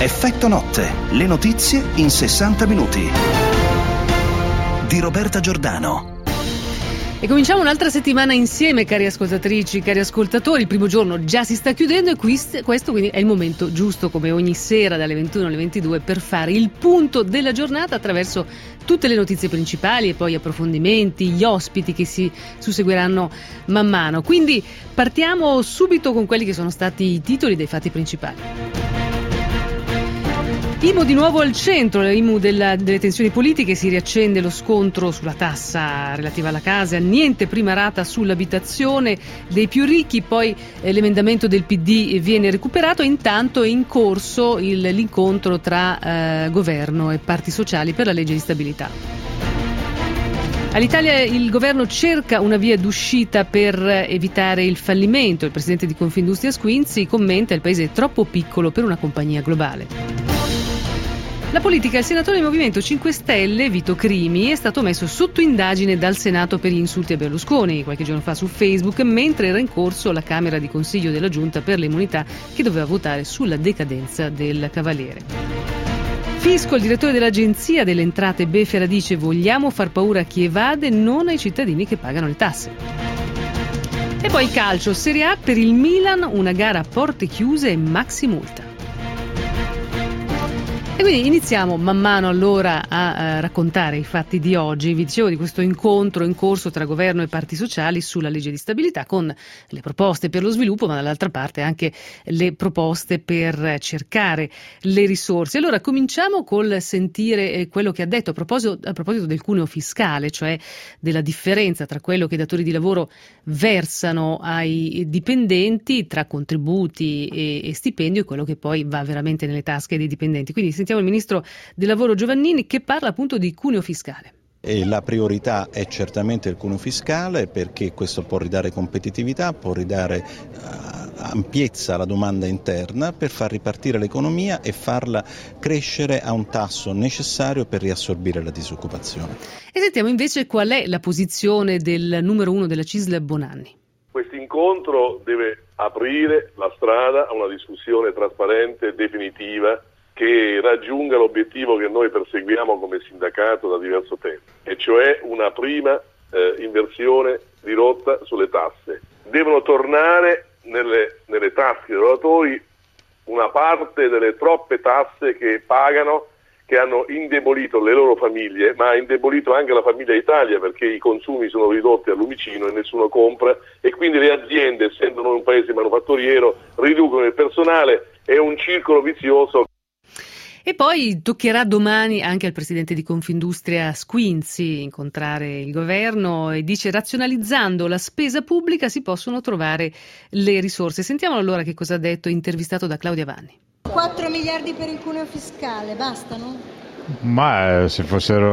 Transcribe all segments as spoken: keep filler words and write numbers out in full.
Effetto notte, le notizie in sessanta minuti. Di Roberta Giordano. E cominciamo un'altra settimana insieme, cari ascoltatrici, cari ascoltatori. Il primo giorno già si sta chiudendo e questo quindi è il momento giusto, come ogni sera dalle ventuno alle ventidue, per fare il punto della giornata attraverso tutte le notizie principali e poi approfondimenti, gli ospiti che si susseguiranno man mano. Quindi partiamo subito con quelli che sono stati i titoli dei fatti principali. I M U di nuovo al centro, l'I M U della, delle tensioni politiche, si riaccende lo scontro sulla tassa relativa alla casa, niente prima rata sull'abitazione dei più ricchi, poi eh, l'emendamento del P D viene recuperato e intanto è in corso il, l'incontro tra eh, governo e parti sociali per la legge di stabilità. All'Italia il governo cerca una via d'uscita per evitare il fallimento. Il presidente di Confindustria Squinzi commenta: il paese è troppo piccolo per una compagnia globale. La politica, il senatore del Movimento cinque Stelle, Vito Crimi, è stato messo sotto indagine dal Senato per gli insulti a Berlusconi qualche giorno fa su Facebook, mentre era in corso la Camera di Consiglio della Giunta per le immunità che doveva votare sulla decadenza del Cavaliere. Fisco, il direttore dell'Agenzia delle Entrate Befera, dice: vogliamo far paura a chi evade, non ai cittadini che pagano le tasse. E poi calcio, Serie A per il Milan, una gara a porte chiuse e maxi multa. E quindi iniziamo man mano allora a, a raccontare i fatti di oggi. Vi dicevo di questo incontro in corso tra governo e parti sociali sulla legge di stabilità, con le proposte per lo sviluppo, ma dall'altra parte anche le proposte per cercare le risorse. Allora cominciamo col sentire quello che ha detto a proposito, a proposito del cuneo fiscale, cioè della differenza tra quello che i datori di lavoro versano ai dipendenti, tra contributi e, e stipendio, e quello che poi va veramente nelle tasche dei dipendenti. Quindi sentiamo il ministro del lavoro Giovannini che parla appunto di cuneo fiscale. E la priorità è certamente il cuneo fiscale, perché questo può ridare competitività, può ridare uh, ampiezza alla domanda interna per far ripartire l'economia e farla crescere a un tasso necessario per riassorbire la disoccupazione. E sentiamo invece qual è la posizione del numero uno della C I S L, Bonanni. Questo incontro deve aprire la strada a una discussione trasparente e definitiva che raggiunga l'obiettivo che noi perseguiamo come sindacato da diverso tempo, e cioè una prima eh, inversione di rotta sulle tasse. Devono tornare nelle, nelle tasche dei lavoratori una parte delle troppe tasse che pagano, che hanno indebolito le loro famiglie, ma ha indebolito anche la famiglia Italia, perché i consumi sono ridotti al lumicino e nessuno compra, e quindi le aziende, essendo noi un paese manufatturiero, riducono il personale. È un circolo vizioso. E poi toccherà domani anche al presidente di Confindustria Squinzi incontrare il governo, e dice: razionalizzando la spesa pubblica si possono trovare le risorse. Sentiamolo allora che cosa ha detto, intervistato da Claudia Vanni. quattro miliardi per il cuneo fiscale, bastano? Ma se fossero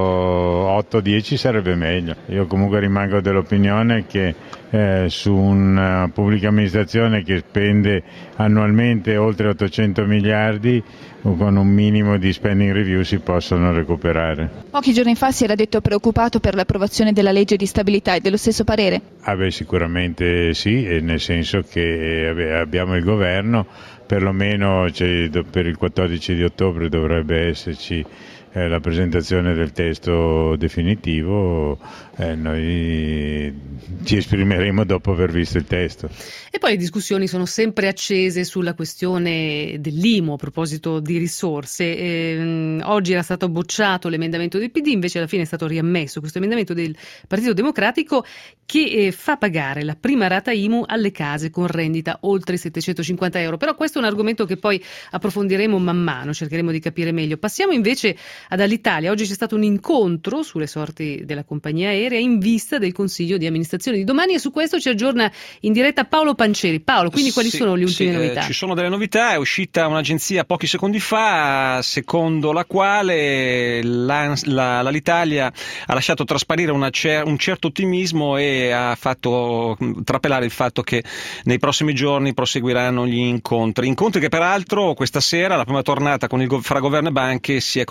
otto dieci sarebbe meglio. Io comunque rimango dell'opinione che eh, su una pubblica amministrazione che spende annualmente oltre ottocento miliardi, con un minimo di spending review si possono recuperare. Pochi giorni fa si era detto preoccupato per l'approvazione della legge di stabilità, è dello stesso parere? Ah beh, sicuramente sì, nel senso che abbiamo il governo, perlomeno cioè, per il quattordici di ottobre dovrebbe esserci eh, la presentazione del testo definitivo, eh, noi ci esprimeremo dopo aver visto il testo. E poi le discussioni sono sempre accese sulla questione dell'I M U a proposito di risorse. Eh, oggi era stato bocciato l'emendamento del P D, invece alla fine è stato riammesso questo emendamento del Partito Democratico che eh, fa pagare la prima rata I M U alle case con rendita oltre settecentocinquanta euro. Però questo è un argomento che poi approfondiremo man mano, cercheremo di capire meglio. Passiamo invece ad Alitalia. Oggi c'è stato un incontro sulle sorti della compagnia aerea in vista del Consiglio di amministrazione di domani, e su questo ci aggiorna in diretta Paolo Panceri. Paolo, quindi quali sì, sono le ultime sì, novità? Eh, ci sono delle novità, è uscita un'agenzia pochi secondi fa secondo la quale la, la, l'Alitalia ha lasciato trasparire una cer- un certo ottimismo e ha fatto trapelare il fatto che nei prossimi giorni proseguiranno gli incontri. Incontri che peraltro questa sera, la prima tornata con il, fra governo e banche, si è concluso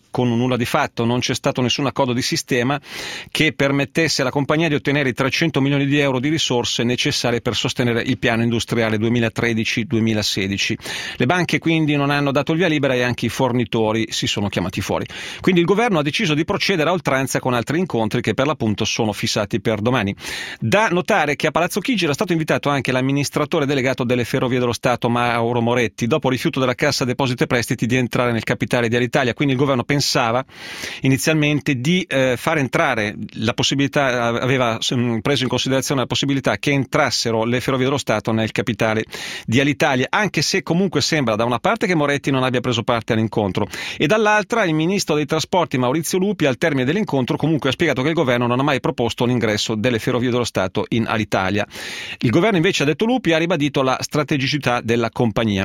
con un nulla di fatto. Non c'è stato nessun accordo di sistema che permettesse alla compagnia di ottenere i trecento milioni di euro di risorse necessarie per sostenere il piano industriale duemilatredici duemilasedici. Le banche quindi non hanno dato il via libera e anche i fornitori si sono chiamati fuori. Quindi il governo ha deciso di procedere a oltranza con altri incontri che per l'appunto sono fissati per domani. Da notare che a Palazzo Chigi era stato invitato anche l'amministratore delegato delle Ferrovie dello Stato Mauro Moretti, dopo il rifiuto della Cassa Depositi e Prestiti di entrare nel capitale di Alitalia. Quindi il governo pensava inizialmente di eh, far entrare la possibilità, aveva preso in considerazione la possibilità che entrassero le Ferrovie dello Stato nel capitale di Alitalia, anche se comunque sembra da una parte che Moretti non abbia preso parte all'incontro e dall'altra il ministro dei trasporti Maurizio Lupi al termine dell'incontro comunque ha spiegato che il governo non ha mai proposto l'ingresso delle Ferrovie dello Stato in Alitalia. Il governo invece, ha detto Lupi, ha ribadito la strategicità della compagnia.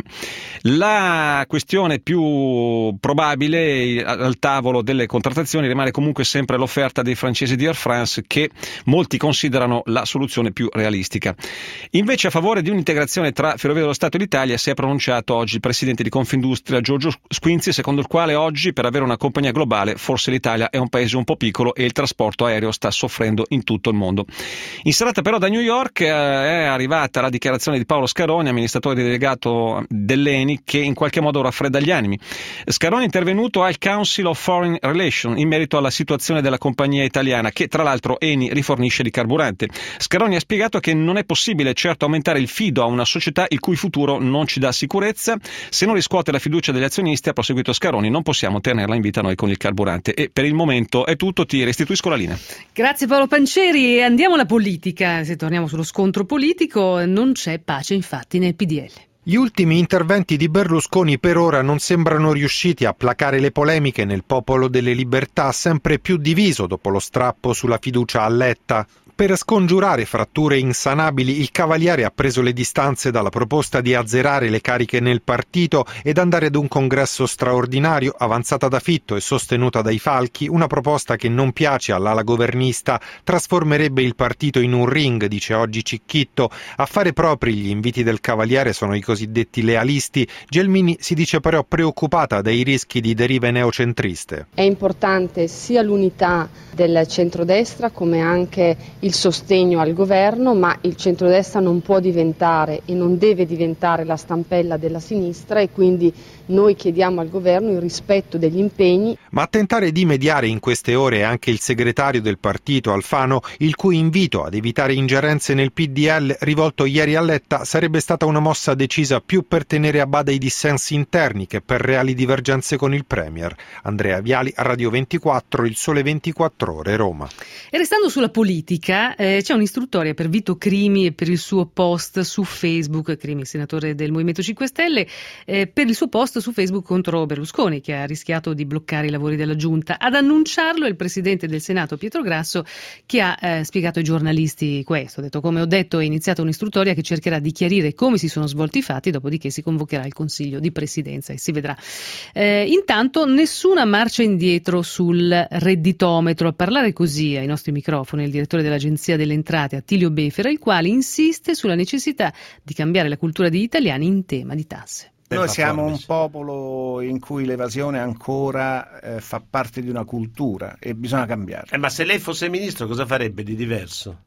La questione più probabile al tavolo delle contrattazioni rimane comunque sempre l'offerta dei francesi di Air France, che molti considerano la soluzione più realistica. Invece a favore di un'integrazione tra Ferrovie dello Stato e l'Italia si è pronunciato oggi il presidente di Confindustria Giorgio Squinzi, secondo il quale oggi per avere una compagnia globale forse l'Italia è un paese un po' piccolo e il trasporto aereo sta soffrendo in tutto il mondo. In serata però da New York eh, è arrivata la dichiarazione di Paolo Scaroni, amministratore delegato dell'Eni, che in qualche modo raffredda gli animi. Scaroni è intervenuto al Council of Foreign Relations in merito alla situazione della compagnia italiana, che tra l'altro Eni rifornisce di carburante. Scaroni ha spiegato che non è possibile certo aumentare il fido a una società il cui futuro non ci dà sicurezza. Se non riscuote la fiducia degli azionisti, ha proseguito Scaroni, non possiamo tenerla in vita noi con il carburante. E per il momento è tutto, ti restituisco la linea. Grazie Paolo Pancieri. Andiamo alla politica. Se torniamo sullo scontro politico, non c'è pace infatti nel P D L. Gli ultimi interventi di Berlusconi per ora non sembrano riusciti a placare le polemiche nel Popolo delle Libertà, sempre più diviso dopo lo strappo sulla fiducia a Letta. Per scongiurare fratture insanabili, il Cavaliere ha preso le distanze dalla proposta di azzerare le cariche nel partito ed andare ad un congresso straordinario, avanzata da Fitto e sostenuta dai Falchi, una proposta che non piace all'ala governista, trasformerebbe il partito in un ring, dice oggi Cicchitto. A fare propri gli inviti del Cavaliere sono i cosiddetti lealisti. Gelmini si dice però preoccupata dai rischi di derive neocentriste. È importante sia l'unità del centrodestra come anche il sostegno al governo, ma il centrodestra non può diventare e non deve diventare la stampella della sinistra e quindi noi chiediamo al governo il rispetto degli impegni. Ma a tentare di mediare in queste ore è anche il segretario del partito Alfano, il cui invito ad evitare ingerenze nel P D L rivolto ieri a Letta sarebbe stata una mossa decisa più per tenere a bada i dissensi interni che per reali divergenze con il Premier. Andrea Viali, Radio ventiquattro, Il Sole ventiquattro Ore, Roma. E restando sulla politica, eh, c'è un'istruttoria per Vito Crimi e per il suo post su Facebook, Crimi, senatore del Movimento cinque Stelle, eh, per il suo post su Facebook contro Berlusconi, che ha rischiato di bloccare i lavori della Giunta. Ad annunciarlo è il presidente del Senato Pietro Grasso, che ha eh, spiegato ai giornalisti questo. Ha detto: come ho detto, è iniziata un'istruttoria che cercherà di chiarire come si sono svolti i fatti, dopodiché si convocherà il Consiglio di Presidenza e si vedrà. Eh, intanto nessuna marcia indietro sul redditometro. A parlare così ai nostri microfoni il direttore dell'Agenzia delle Entrate, Attilio Befera, il quale insiste sulla necessità di cambiare la cultura degli italiani in tema di tasse. Noi siamo un popolo in cui l'evasione ancora eh, fa parte di una cultura e bisogna cambiarla. Eh, ma se lei fosse ministro cosa farebbe di diverso?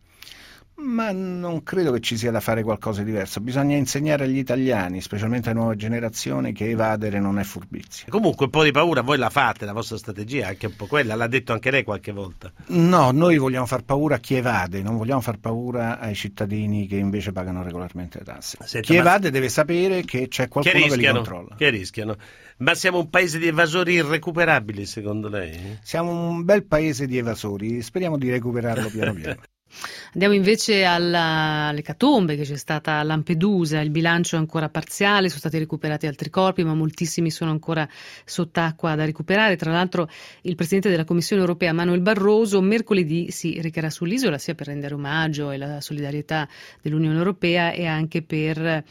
Ma non credo che ci sia da fare qualcosa di diverso. Bisogna insegnare agli italiani, specialmente alle nuove generazioni, che evadere non è furbizia. Comunque un po' di paura voi la fate, la vostra strategia è anche un po' quella, l'ha detto anche lei qualche volta. No, noi vogliamo far paura a chi evade, non vogliamo far paura ai cittadini che invece pagano regolarmente le tasse. Senta, chi evade ma... deve sapere che c'è qualcuno che, che li controlla. Che rischiano. Ma siamo un paese di evasori irrecuperabili, secondo lei? Siamo un bel paese di evasori, speriamo di recuperarlo piano piano. Andiamo invece alla, all'ecatombe che c'è stata a Lampedusa. Il bilancio è ancora parziale, sono stati recuperati altri corpi, ma moltissimi sono ancora sott'acqua da recuperare. Tra l'altro il Presidente della Commissione europea, Manuel Barroso, mercoledì si recherà sull'isola sia per rendere omaggio e la solidarietà dell'Unione Europea e anche per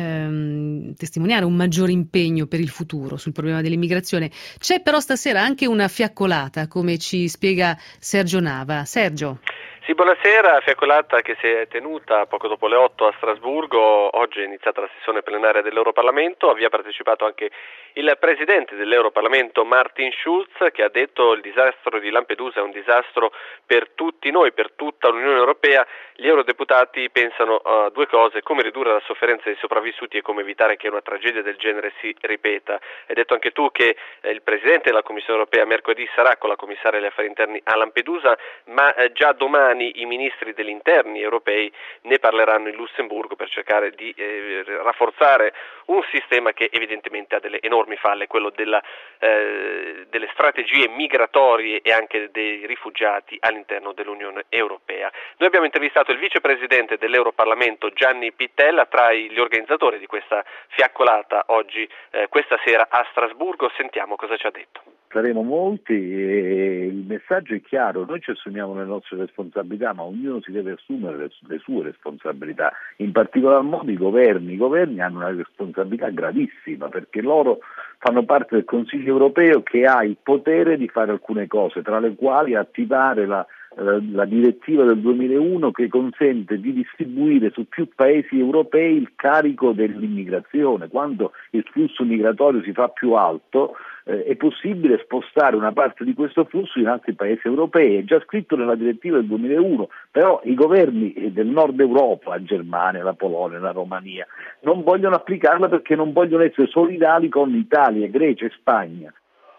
ehm, testimoniare un maggiore impegno per il futuro sul problema dell'immigrazione. C'è però stasera anche una fiaccolata, come ci spiega Sergio Nava. Sergio. Sì, buonasera. Fiaccolata che si è tenuta poco dopo le otto a Strasburgo. Oggi è iniziata la sessione plenaria dell'Europarlamento. Vi ha partecipato anche il presidente dell'Europarlamento Martin Schulz, che ha detto il disastro di Lampedusa è un disastro per tutti noi, per tutta l'Unione Europea. Gli eurodeputati pensano a due cose: come ridurre la sofferenza dei sopravvissuti e come evitare che una tragedia del genere si ripeta. Hai detto anche tu che eh, il presidente della Commissione Europea mercoledì sarà con la commissaria agli affari interni a Lampedusa, ma eh, già domani i ministri degli interni europei ne parleranno in Lussemburgo per cercare di eh, rafforzare un sistema che evidentemente ha delle enormi falle, quello della, eh, delle strategie migratorie e anche dei rifugiati all'interno dell'Unione Europea. Noi abbiamo intervistato il vicepresidente dell'Europarlamento Gianni Pittella, tra gli organizzatori di questa fiaccolata oggi, eh, questa sera a Strasburgo. Sentiamo cosa ci ha detto. Saremo molti e il messaggio è chiaro: noi ci assumiamo le nostre responsabilità, ma ognuno si deve assumere le, le sue responsabilità, in particolar modo i governi. I governi hanno una responsabilità gravissima perché loro fanno parte del Consiglio europeo, che ha il potere di fare alcune cose, tra le quali attivare la la direttiva del duemilauno che consente di distribuire su più paesi europei il carico dell'immigrazione. Quando il flusso migratorio si fa più alto eh, è possibile spostare una parte di questo flusso in altri paesi europei. È già scritto nella direttiva del duemilauno, però i governi del nord Europa, la Germania, la Polonia, la Romania, non vogliono applicarla perché non vogliono essere solidali con Italia, Grecia e Spagna.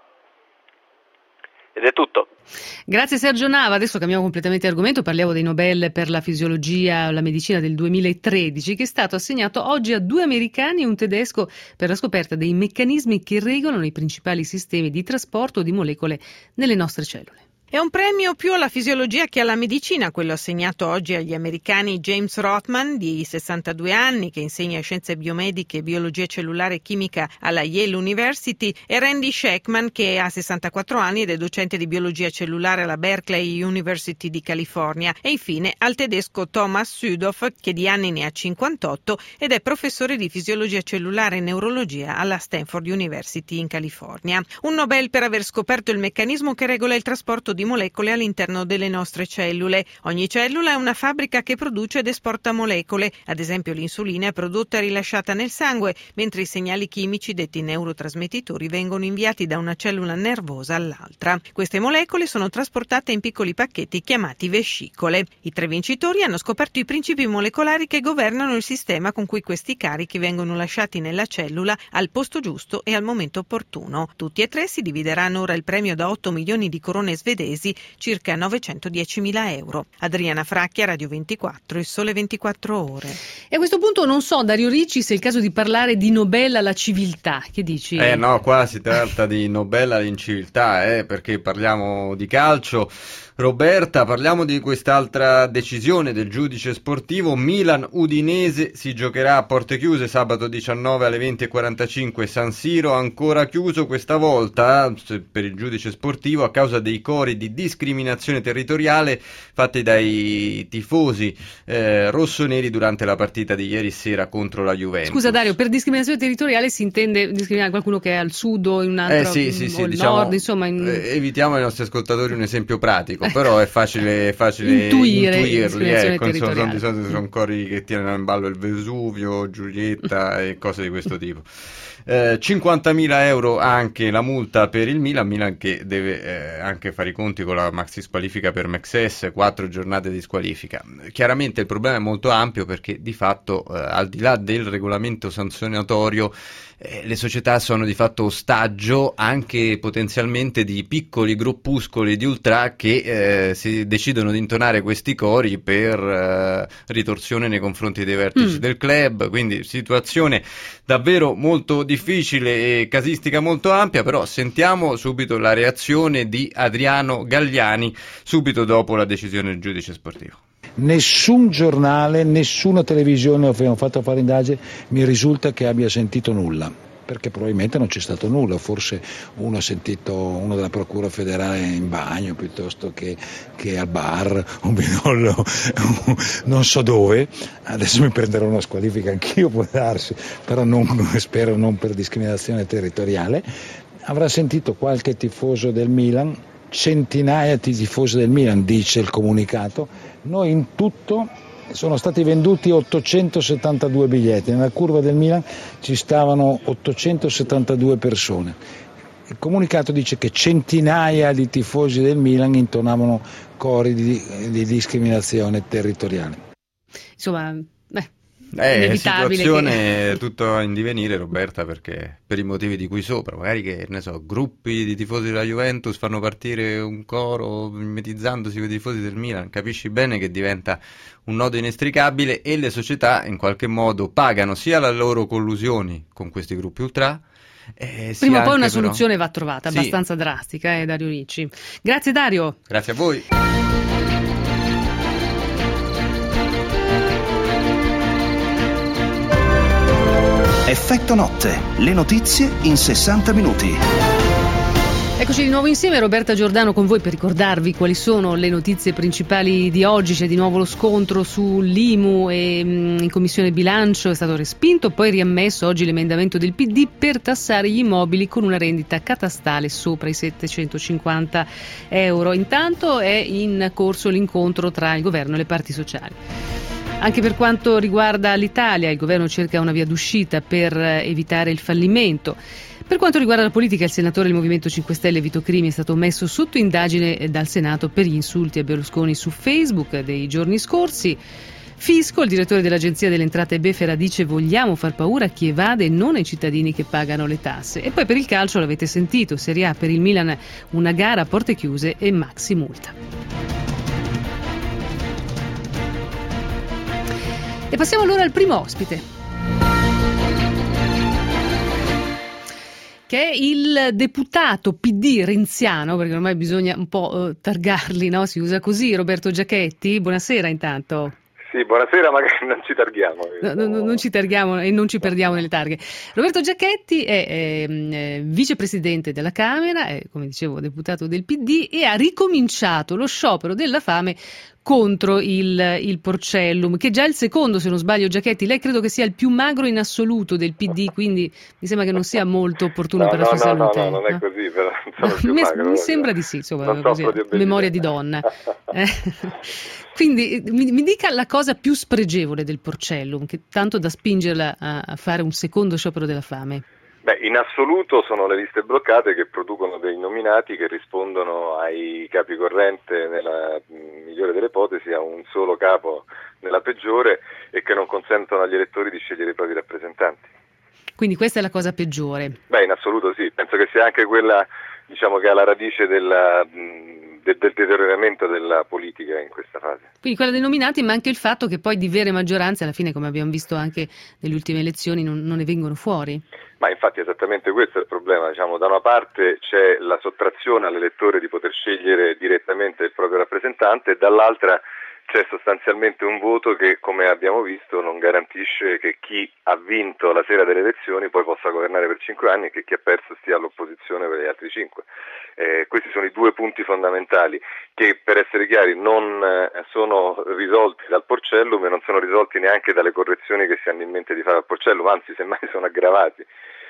Ed è tutto. Grazie Sergio Nava. Adesso cambiamo completamente argomento, parliamo dei Nobel per la fisiologia o la medicina del duemilatredici, che è stato assegnato oggi a due americani e un tedesco per la scoperta dei meccanismi che regolano i principali sistemi di trasporto di molecole nelle nostre cellule. È un premio più alla fisiologia che alla medicina, quello assegnato oggi agli americani James Rothman, di sessantadue anni, che insegna scienze biomediche, biologia cellulare e chimica alla Yale University, e Randy Sheckman, che ha sessantaquattro anni ed è docente di biologia cellulare alla Berkeley University di California, e infine al tedesco Thomas Südhoff, che di anni ne ha cinquantotto ed è professore di fisiologia cellulare e neurologia alla Stanford University in California. Un Nobel per aver scoperto il meccanismo che regola il trasporto di di molecole all'interno delle nostre cellule. Ogni cellula è una fabbrica che produce ed esporta molecole. Ad esempio l'insulina è prodotta e rilasciata nel sangue, mentre i segnali chimici, detti neurotrasmettitori, vengono inviati da una cellula nervosa all'altra. Queste molecole sono trasportate in piccoli pacchetti chiamati vescicole. I tre vincitori hanno scoperto i principi molecolari che governano il sistema con cui questi carichi vengono lasciati nella cellula al posto giusto e al momento opportuno. Tutti e tre si divideranno ora il premio da otto milioni di corone svedesi, circa novecentodiecimila euro. Adriana Fracchia, Radio ventiquattro, Il Sole ventiquattro Ore. E a questo punto non so, Dario Ricci, se è il caso di parlare di Nobel alla civiltà. Che dici? Eh no, qua si tratta di Nobel all'inciviltà, eh, perché parliamo di calcio. Roberta, parliamo di quest'altra decisione del giudice sportivo. Milan-Udinese si giocherà a porte chiuse sabato diciannove alle venti e quarantacinque. San Siro ancora chiuso questa volta per il giudice sportivo a causa dei cori di discriminazione territoriale fatti dai tifosi eh, rossoneri durante la partita di ieri sera contro la Juventus. Scusa Dario, per discriminazione territoriale si intende discriminare qualcuno che è al sud o in un altro eh, sì, sì, sì, o al diciamo, nord, insomma in... eh, evitiamo ai nostri ascoltatori un esempio pratico, però è facile, facile intuire intuirli, ecco, insomma, sono, di solito sono cori che tirano in ballo il Vesuvio, Giulietta e cose di questo tipo. Eh, cinquantamila euro anche la multa per il Milan, Milan che deve eh, anche fare i conti con la maxi squalifica per Mexes, quattro giornate di squalifica. Chiaramente il problema è molto ampio perché di fatto eh, al di là del regolamento sanzionatorio eh, le società sono di fatto ostaggio anche potenzialmente di piccoli gruppuscoli di ultra che eh, si decidono di intonare questi cori per eh, ritorsione nei confronti dei vertici mm. del club, quindi situazione davvero molto difficile e casistica molto ampia. Però sentiamo subito la reazione di Adriano Galliani subito dopo la decisione del giudice sportivo. Nessun giornale, nessuna televisione abbiamo fatto fare indagine, mi risulta che abbia sentito nulla, perché probabilmente non c'è stato nulla, forse uno ha sentito uno della Procura federale in bagno piuttosto che, che al bar, un binollo, non so dove. Adesso mi prenderò una squalifica anch'io, può darsi, però non, spero non per discriminazione territoriale. Avrà sentito qualche tifoso del Milan centinaia di tifosi del Milan, dice il comunicato. Noi in tutto sono stati venduti ottocentosettantadue biglietti, nella curva del Milan ci stavano ottocentosettantadue persone. Il comunicato dice che centinaia di tifosi del Milan intonavano cori di, di discriminazione territoriale. Insomma, beh, è situazione che... tutto in divenire, Roberta, perché per i motivi di cui sopra, magari che ne so, gruppi di tifosi della Juventus fanno partire un coro mimetizzandosi con i tifosi del Milan, capisci bene che diventa un nodo inestricabile e le società in qualche modo pagano sia le loro collusioni con questi gruppi ultra. Eh, Prima o poi una però... soluzione va trovata, sì. abbastanza drastica, eh, Dario Ricci. Grazie Dario. Grazie a voi. Effetto notte, le notizie in sessanta minuti. Eccoci di nuovo insieme, Roberta Giordano con voi per ricordarvi quali sono le notizie principali di oggi. C'è di nuovo lo scontro sull'I M U e mh, in Commissione Bilancio è stato respinto, poi riammesso oggi l'emendamento del P D per tassare gli immobili con una rendita catastale sopra i settecentocinquanta euro. Intanto è in corso l'incontro tra il governo e le parti sociali. Anche per quanto riguarda l'Italia, il governo cerca una via d'uscita per evitare il fallimento. Per quanto riguarda la politica, il senatore del Movimento cinque Stelle Vito Crimi è stato messo sotto indagine dal Senato per gli insulti a Berlusconi su Facebook dei giorni scorsi. Fisco, il direttore dell'Agenzia delle Entrate Befera, dice: vogliamo far paura a chi evade e non ai cittadini che pagano le tasse. E poi per il calcio, l'avete sentito, Serie A per il Milan, una gara a porte chiuse e maxi multa. E passiamo allora al primo ospite, che è il deputato P D renziano, perché ormai bisogna un po' eh, targarli, no? Si usa così. Roberto Giachetti, buonasera intanto. Sì, buonasera, magari non ci targhiamo. No, no, non ci targhiamo e non ci perdiamo nelle targhe. Roberto Giachetti è, è, è vicepresidente della Camera, è, come dicevo, deputato del P D e ha ricominciato lo sciopero della fame contro il, il Porcellum, che è già il secondo, se non sbaglio. Giachetti, lei credo che sia il più magro in assoluto del P D, quindi mi sembra che non sia molto opportuno no, per no, la sua no, salute. No, no, non è così, però non sono più mi, magro, mi sembra di sì, insomma, così, memoria di donna. eh. Quindi mi, mi dica la cosa più spregevole del Porcellum, che tanto da spingerla a, a fare un secondo sciopero della fame. Beh, in assoluto sono le liste bloccate che producono dei nominati che rispondono ai capi corrente nella migliore delle ipotesi, a un solo capo nella peggiore, e che non consentono agli elettori di scegliere i propri rappresentanti. Quindi questa è la cosa peggiore? Beh, in assoluto sì, penso che sia anche quella, diciamo, che è alla radice della, del, del deterioramento della politica in questa fase. Quindi quella dei nominati, ma anche il fatto che poi di vere maggioranze alla fine, come abbiamo visto anche nelle ultime elezioni, non, non ne vengono fuori? Ma infatti esattamente questo è il problema, diciamo, da una parte c'è la sottrazione all'elettore di poter scegliere direttamente il proprio rappresentante, e dall'altra c'è sostanzialmente un voto che, come abbiamo visto, non garantisce che chi ha vinto la sera delle elezioni poi possa governare per cinque anni e che chi ha perso stia all'opposizione per gli altri cinque. Eh, questi sono i due punti fondamentali che, per essere chiari, non eh, sono risolti dal Porcellum e non sono risolti neanche dalle correzioni che si hanno in mente di fare al Porcellum, anzi semmai sono aggravati.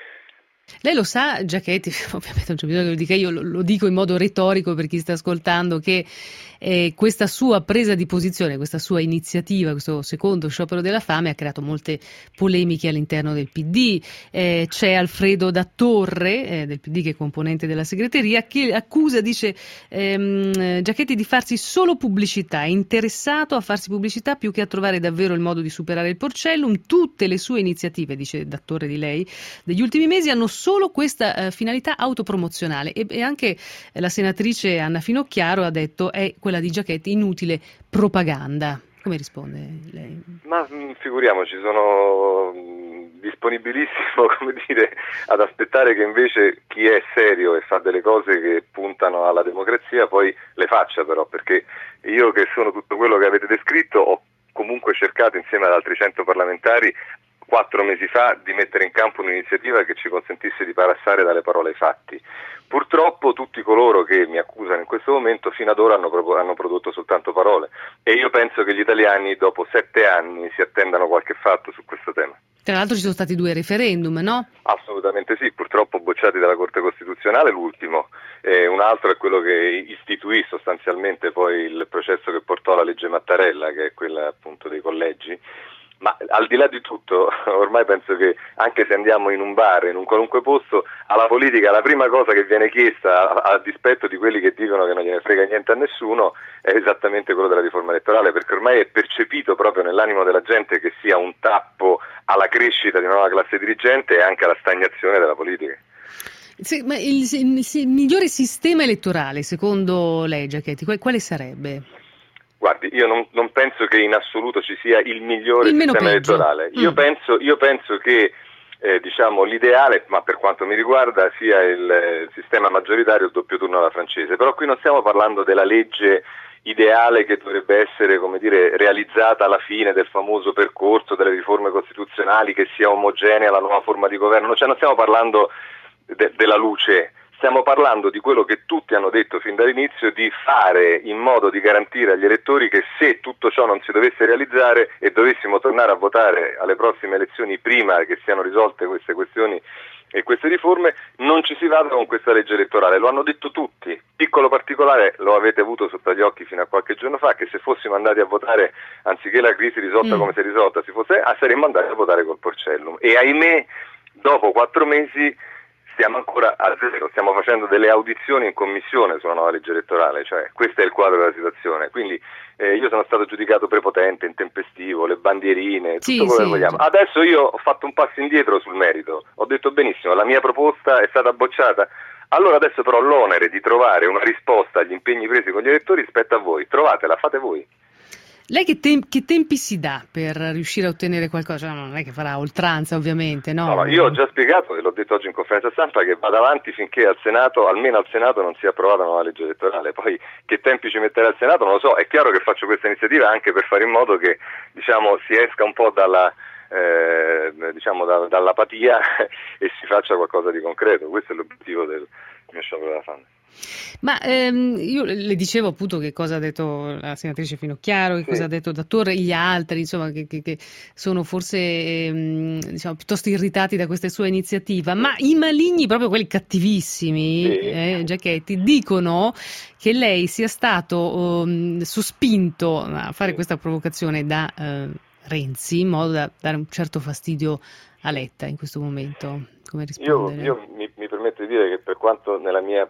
Lei lo sa, Giachetti, ovviamente non c'è bisogno che lo dica io, lo, lo dico in modo retorico per chi sta ascoltando, che eh, questa sua presa di posizione, questa sua iniziativa, questo secondo sciopero della fame ha creato molte polemiche all'interno del P D. Eh, c'è Alfredo Dattorre, eh, del P D, che è componente della segreteria, che accusa, dice ehm, Giachetti, di farsi solo pubblicità, è interessato a farsi pubblicità più che a trovare davvero il modo di superare il Porcellum. Tutte le sue iniziative, dice Dattorre di lei, degli ultimi mesi hanno solo questa eh, finalità autopromozionale, e, e anche eh, la senatrice Anna Finocchiaro ha detto è quella di Giachetti inutile propaganda. Come risponde lei? Ma figuriamoci, sono disponibilissimo, come dire, ad aspettare che invece chi è serio e fa delle cose che puntano alla democrazia poi le faccia, però, perché io, che sono tutto quello che avete descritto, ho comunque cercato insieme ad altri cento parlamentari quattro mesi fa di mettere in campo un'iniziativa che ci consentisse di passare dalle parole ai fatti. Purtroppo tutti coloro che mi accusano in questo momento fino ad ora hanno, pro- hanno prodotto soltanto parole, e io penso che gli italiani dopo sette anni si attendano qualche fatto su questo tema. Tra l'altro ci sono stati due referendum, no? Assolutamente sì, purtroppo bocciati dalla Corte Costituzionale, l'ultimo, e un altro è quello che istituì sostanzialmente poi il processo che portò alla legge Mattarella, che è quella appunto dei collegi. Ma al di là di tutto, ormai penso che anche se andiamo in un bar, in un qualunque posto, alla politica la prima cosa che viene chiesta, a, a dispetto di quelli che dicono che non gliene frega niente a nessuno, è esattamente quello della riforma elettorale, perché ormai è percepito proprio nell'animo della gente che sia un tappo alla crescita di una nuova classe dirigente e anche alla stagnazione della politica. Sì, ma il, il, il migliore sistema elettorale, secondo lei, Giachetti, quale sarebbe? Guardi, io non, non penso che in assoluto ci sia il migliore il sistema elettorale. Io, mm. penso, io penso che eh, diciamo, l'ideale, ma per quanto mi riguarda, sia il, il sistema maggioritario, il doppio turno alla francese. Però qui non stiamo parlando della legge ideale che dovrebbe essere, come dire, realizzata alla fine del famoso percorso delle riforme costituzionali, che sia omogenea la nuova forma di governo. Cioè non stiamo parlando de- della luce. Stiamo parlando di quello che tutti hanno detto fin dall'inizio, di fare in modo di garantire agli elettori che se tutto ciò non si dovesse realizzare e dovessimo tornare a votare alle prossime elezioni prima che siano risolte queste questioni e queste riforme, non ci si vada con questa legge elettorale. Lo hanno detto tutti. Piccolo particolare, lo avete avuto sotto gli occhi fino a qualche giorno fa, che se fossimo andati a votare, anziché la crisi risolta mm. come si è risolta, si fosse, ah, saremmo andati a votare col Porcellum. E ahimè, dopo quattro mesi stiamo ancora a zero, stiamo facendo delle audizioni in commissione sulla nuova legge elettorale, cioè questo è il quadro della situazione. Quindi eh, io sono stato giudicato prepotente, intempestivo, le bandierine, tutto sì, quello sì, che vogliamo. sì. Adesso io ho fatto un passo indietro sul merito, ho detto benissimo, la mia proposta è stata bocciata, allora adesso però l'onere di trovare una risposta agli impegni presi con gli elettori spetta a voi, trovatela, fate voi. Lei che, tem- che tempi si dà per riuscire a ottenere qualcosa? No, non è che farà oltranza, ovviamente, no? No, no, io ho già spiegato, e l'ho detto oggi in conferenza stampa, che vado avanti finché al Senato, almeno al Senato, non sia approvata una nuova legge elettorale. Poi che tempi ci metterà al Senato non lo so. È chiaro che faccio questa iniziativa anche per fare in modo che, diciamo, si esca un po' dalla, eh, diciamo, da, dall'apatia e si faccia qualcosa di concreto. Questo è l'obiettivo del mio sciopero della fame. Ma ehm, io le dicevo appunto che cosa ha detto la senatrice Finocchiaro, che sì. cosa ha detto Dattore e gli altri, insomma, che, che, che sono forse ehm, diciamo, piuttosto irritati da questa sua iniziativa, ma i maligni, proprio quelli cattivissimi, sì. eh, Giachetti, dicono che lei sia stato um, sospinto a fare sì. questa provocazione da uh, Renzi, in modo da dare un certo fastidio a Letta in questo momento. Come rispondere? Io, io mi, mi permetto di dire che per quanto nella mia,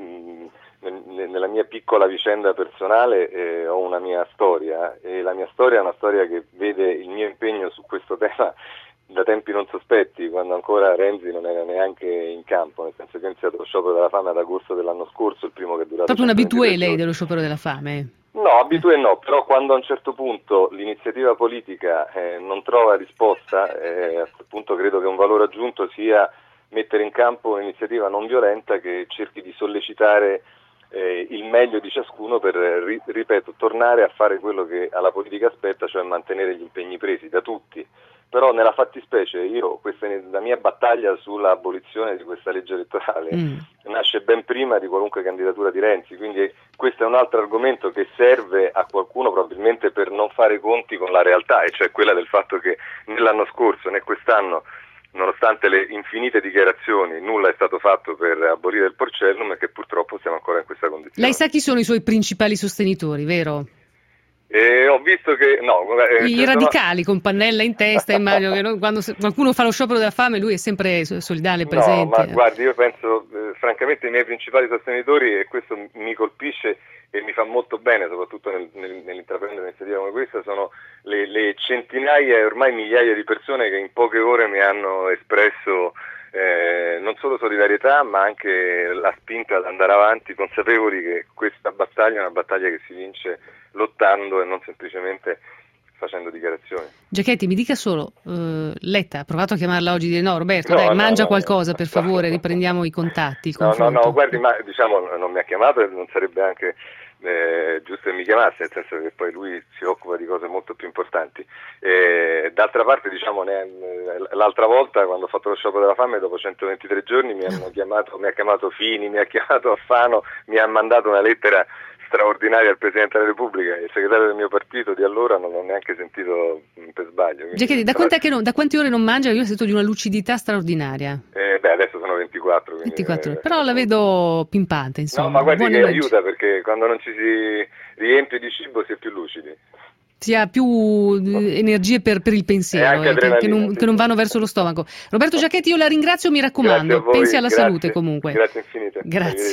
mh, nella mia piccola vicenda personale eh, ho una mia storia, e la mia storia è una storia che vede il mio impegno su questo tema da tempi non sospetti, quando ancora Renzi non era neanche in campo, nel senso che ha iniziato lo sciopero della fame ad agosto dell'anno scorso, il primo che è durato... Proprio un abitué lei dello sciopero della fame? No, abitué no, però quando a un certo punto l'iniziativa politica eh, non trova risposta, eh, a quel punto credo che un valore aggiunto sia mettere in campo un'iniziativa non violenta che cerchi di sollecitare eh, il meglio di ciascuno per, ri, ripeto, tornare a fare quello che alla politica aspetta, cioè mantenere gli impegni presi da tutti. Però nella fattispecie io, questa, la mia battaglia sulla abolizione di questa legge elettorale mm. nasce ben prima di qualunque candidatura di Renzi, quindi questo è un altro argomento che serve a qualcuno probabilmente per non fare i conti con la realtà, e cioè quella del fatto che né l'anno scorso né quest'anno, nonostante le infinite dichiarazioni, nulla è stato fatto per abolire il Porcellum, e che purtroppo siamo ancora in questa condizione. Lei sa chi sono i suoi principali sostenitori, vero? E ho visto che no, eh, i radicali no. con Pannella in testa, immagino che no, quando qualcuno fa lo sciopero della fame lui è sempre solidale, presente. No, ma guardi, io penso eh, francamente i miei principali sostenitori, e questo mi colpisce e mi fa molto bene, soprattutto nel, nel, nell'intraprendere un'iniziativa come questa, sono le, le centinaia e ormai migliaia di persone che in poche ore mi hanno espresso Eh, non solo solidarietà, ma anche la spinta ad andare avanti, consapevoli che questa battaglia è una battaglia che si vince lottando e non semplicemente facendo dichiarazioni. Giachetti, mi dica solo, uh, Letta ha provato a chiamarla oggi e dire no Roberto, no, dai, no, mangia no, qualcosa no, per favore, riprendiamo i contatti, il no, confronto. no, no, guardi, ma diciamo non mi ha chiamato e non sarebbe anche Eh, giusto che mi chiamasse, nel senso che poi lui si occupa di cose molto più importanti. Eh, d'altra parte, diciamo, ne, l'altra volta quando ho fatto lo sciopero della fame, dopo centoventitré giorni mi hanno chiamato, mi ha chiamato Fini, mi ha chiamato Alfano, mi ha mandato una lettera straordinari al Presidente della Repubblica, il segretario del mio partito di allora non l'ho neanche sentito per sbaglio. Giacchetti, da, quant'è che non, da quante ore non mangia? Io ho sentito di una lucidità straordinaria. Eh, beh, adesso sono ventiquattro. Quindi, ventiquattro eh, però la vedo pimpante, insomma. No, ma guardi Buone che mangi. aiuta, perché quando non ci si riempie di cibo si è più lucidi. Si ha più energie per, per il pensiero, eh, che, che, non, che non vanno verso lo stomaco. Roberto Giacchetti, io la ringrazio, mi raccomando, voi, pensi alla grazie, salute comunque. Grazie infinite. Grazie.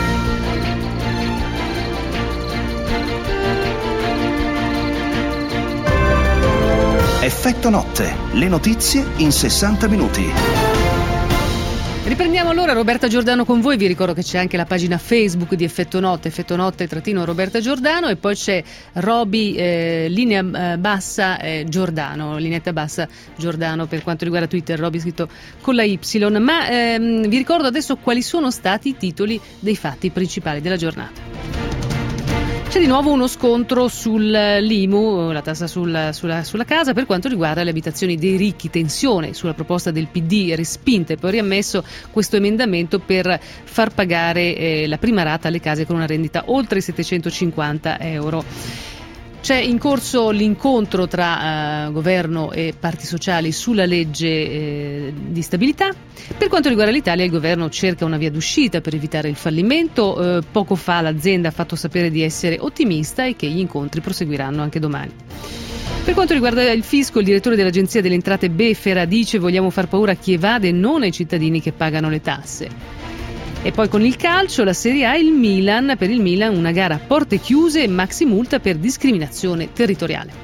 Effetto notte, le notizie in sessanta minuti. Riprendiamo allora Roberta Giordano con voi, vi ricordo che c'è anche la pagina Facebook di Effetto Notte, Effetto Notte trattino Roberta Giordano, e poi c'è Roby eh, linea eh, bassa eh, Giordano, lineetta bassa Giordano per quanto riguarda Twitter, Roby scritto con la Y, ma ehm, vi ricordo adesso quali sono stati i titoli dei fatti principali della giornata. C'è di nuovo uno scontro sull'I M U, la tassa sul, sulla, sulla casa, per quanto riguarda le abitazioni dei ricchi. Tensione sulla proposta del P D, respinta e poi riammesso questo emendamento per far pagare eh, la prima rata alle case con una rendita oltre i settecentocinquanta euro. C'è in corso l'incontro tra uh, governo e parti sociali sulla legge eh, di stabilità. Per quanto riguarda l'Italia, il governo cerca una via d'uscita per evitare il fallimento. Eh, poco fa l'azienda ha fatto sapere di essere ottimista e che gli incontri proseguiranno anche domani. Per quanto riguarda il fisco, il direttore dell'Agenzia delle Entrate Befera dice: vogliamo far paura a chi evade, non ai cittadini che pagano le tasse. E poi con il calcio, la Serie A, il Milan, per il Milan una gara a porte chiuse e maxi multa per discriminazione territoriale.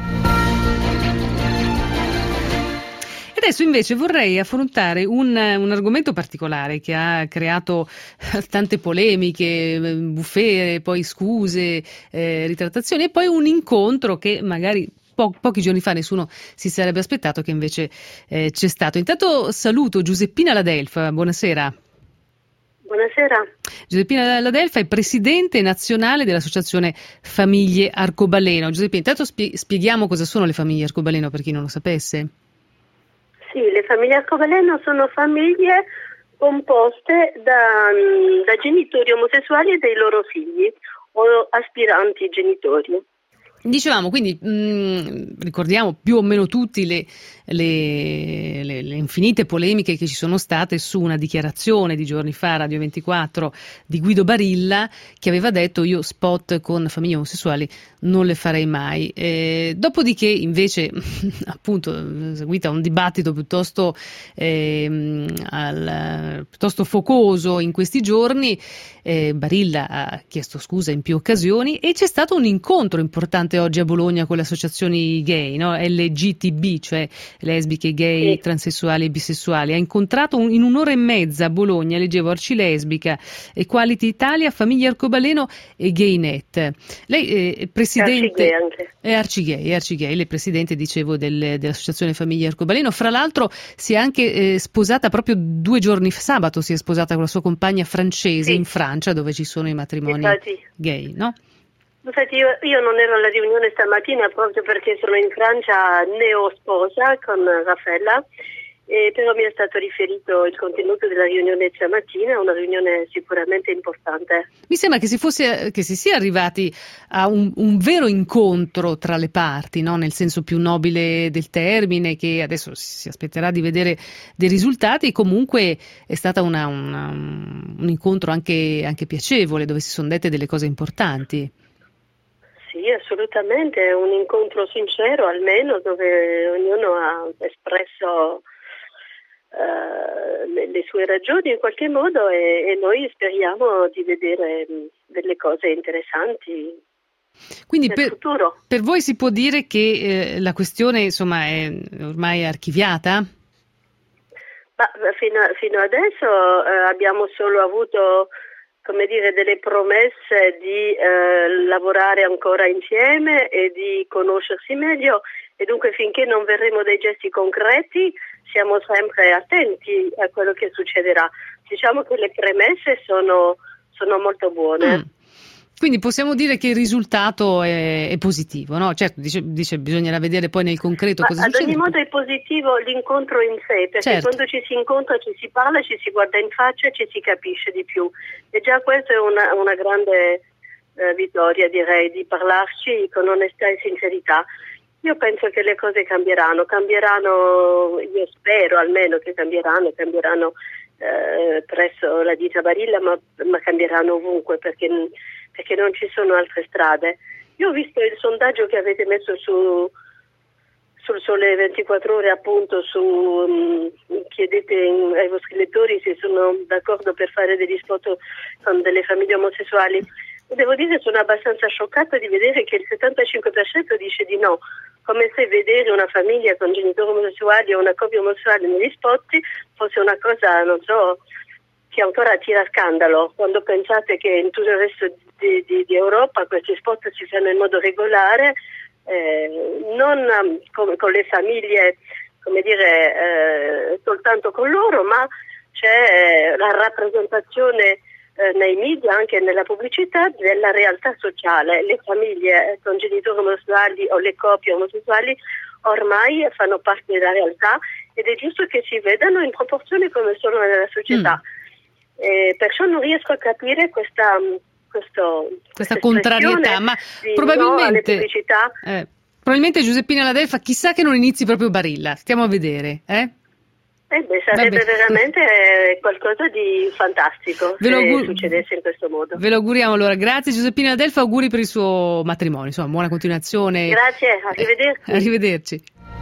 E adesso invece vorrei affrontare un, un argomento particolare che ha creato tante polemiche, bufere, poi scuse, eh, ritrattazioni, e poi un incontro che magari Po- pochi giorni fa nessuno si sarebbe aspettato, che invece eh, c'è stato. Intanto saluto Giuseppina Ladelfa, buonasera. Buonasera. Giuseppina Ladelfa è presidente nazionale dell'associazione Famiglie Arcobaleno. Giuseppina, intanto spie- spieghiamo cosa sono le famiglie Arcobaleno per chi non lo sapesse. Sì, le famiglie Arcobaleno sono famiglie composte da, da genitori omosessuali e dei loro figli o aspiranti genitori. Dicevamo, quindi mh, ricordiamo più o meno tutti le, le, le, le infinite polemiche che ci sono state su una dichiarazione di giorni fa, Radio ventiquattro, di Guido Barilla, che aveva detto: io spot con famiglie omosessuali non le farei mai. Eh, dopodiché invece appunto seguita un dibattito piuttosto, eh, al, piuttosto focoso in questi giorni, eh, Barilla ha chiesto scusa in più occasioni e c'è stato un incontro importante oggi a Bologna con le associazioni gay, no? L G T B, cioè lesbiche, gay, sì, transessuali e bisessuali. Ha incontrato un, in un'ora e mezza a Bologna, leggevo, Arcilesbica, Equality Italia, Famiglia Arcobaleno e Gaynet. Lei è presidente, è Arcigay, è Arcigay, lei è presidente, dicevo, del, dell'associazione Famiglia Arcobaleno. Fra l'altro si è anche eh, sposata proprio due giorni fa, sabato si è sposata con la sua compagna francese, sì, in Francia, dove ci sono i matrimoni Infatti. gay, no? Infatti io, io non ero alla riunione stamattina proprio perché sono in Francia neosposa con Raffaella, eh, però mi è stato riferito il contenuto della riunione stamattina, una riunione sicuramente importante. Mi sembra che si, fosse, che si sia arrivati a un, un vero incontro tra le parti, no? Nel senso più nobile del termine, che adesso si aspetterà di vedere dei risultati. Comunque è stato una, una, un incontro anche, anche piacevole, dove si sono dette delle cose importanti. Sì, assolutamente, è un incontro sincero almeno, dove ognuno ha espresso uh, le, le sue ragioni in qualche modo e, e noi speriamo di vedere delle cose interessanti. Quindi nel per, futuro. Per voi si può dire che eh, la questione insomma è ormai archiviata? Ma fino, a, fino adesso eh, abbiamo solo avuto, come dire, delle promesse di eh, lavorare ancora insieme e di conoscersi meglio, e dunque finché non verremo dei gesti concreti siamo sempre attenti a quello che succederà. Diciamo che le premesse sono, sono molto buone. Mm. Quindi possiamo dire che il risultato è, è positivo, no? Certo, dice, dice bisognerà vedere poi nel concreto Ma cosa ad succede. Ad ogni modo è positivo l'incontro in sé, perché certo, quando ci si incontra, ci si parla, ci si guarda in faccia e ci si capisce di più. E già questo è una, una grande eh, Vittoria, direi, di parlarci con onestà e sincerità. Io penso che le cose cambieranno, cambieranno, io spero almeno che cambieranno, cambieranno eh, presso la ditta Barilla, ma, ma cambieranno ovunque perché, perché non ci sono altre strade. Io ho visto il sondaggio che avete messo su sul Sole ventiquattro Ore, appunto, su um, chiedete in, ai vostri lettori se sono d'accordo per fare degli spot con delle famiglie omosessuali. Devo dire che sono abbastanza scioccata di vedere che il settantacinque per cento dice di no, come se vedere una famiglia con genitori omosessuali o una coppia omosessuale negli spot fosse una cosa, non so, che ancora attira scandalo, quando pensate che in tutto il resto di, di, di Europa questi spot si fanno in modo regolare, eh, non um, come con le famiglie, come dire, eh, soltanto con loro, ma c'è eh, la rappresentazione eh, nei media, anche nella pubblicità, della realtà sociale. Le famiglie con genitori omosessuali o le coppie omosessuali ormai fanno parte della realtà ed è giusto che si vedano in proporzione come sono nella società. Mm. Eh, perciò non riesco a capire questa... Questo, questa contrarietà, ma probabilmente, no eh, probabilmente Giuseppina Ladelfa chissà che non inizi proprio Barilla, stiamo a vedere, eh? Eh beh, sarebbe Vabbè. veramente qualcosa di fantastico se augur- succedesse in questo modo. Ve lo auguriamo allora, grazie Giuseppina Ladelfa, auguri per il suo matrimonio, insomma, buona continuazione. Grazie, arrivederci. Eh, arrivederci.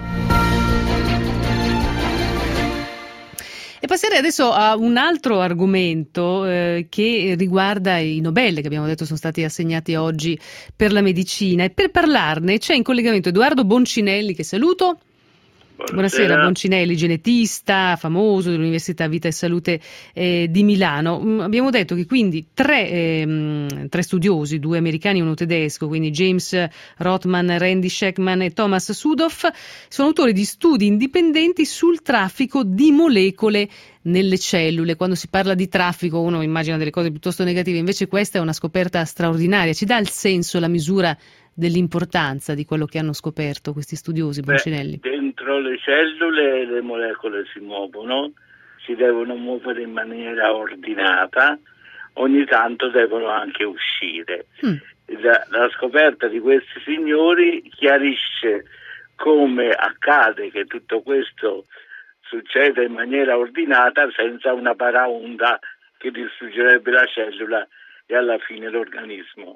E passerei adesso a un altro argomento eh, che riguarda i Nobel che abbiamo detto sono stati assegnati oggi per la medicina, e per parlarne c'è in collegamento Edoardo Boncinelli, che saluto. Buonasera, Buonasera Boncinelli, genetista famoso dell'Università Vita e Salute eh, di Milano. Mm, abbiamo detto che quindi tre, eh, tre studiosi, due americani e uno tedesco, quindi James Rothman, Randy Sheckman e Thomas Sudoff, sono autori di studi indipendenti sul traffico di molecole nelle cellule. Quando si parla di traffico uno immagina delle cose piuttosto negative, invece questa è una scoperta straordinaria. Ci dà il senso, la misura dell'importanza di quello che hanno scoperto questi studiosi, Boncinelli? Beh, dentro le cellule le molecole si muovono, si devono muovere in maniera ordinata, ogni tanto devono anche uscire. Mm. La, la scoperta di questi signori chiarisce come accade che tutto questo succede in maniera ordinata senza una paraonda che distruggerebbe la cellula e alla fine l'organismo.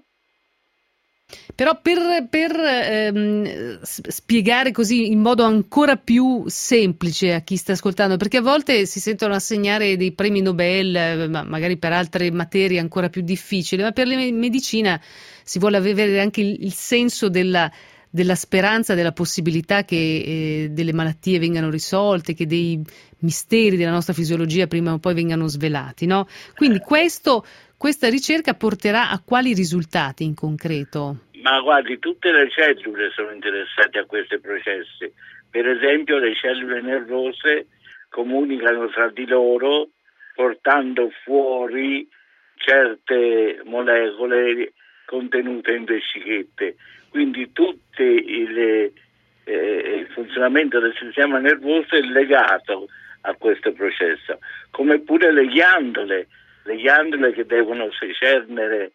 Però per, per ehm, spiegare così in modo ancora più semplice a chi sta ascoltando, perché a volte si sentono assegnare dei premi Nobel, ma magari per altre materie ancora più difficili, ma per la medicina si vuole avere anche il, il senso della, della speranza, della possibilità che eh, delle malattie vengano risolte, che dei misteri della nostra fisiologia prima o poi vengano svelati, no? Quindi questo... Questa ricerca porterà a quali risultati in concreto? Ma guardi, tutte le cellule sono interessate a questi processi. Per esempio le cellule nervose comunicano tra di loro portando fuori certe molecole contenute in vescichette. Quindi tutto il, eh, il funzionamento del sistema nervoso è legato a questo processo, come pure le ghiandole. Le ghiandole che devono secernere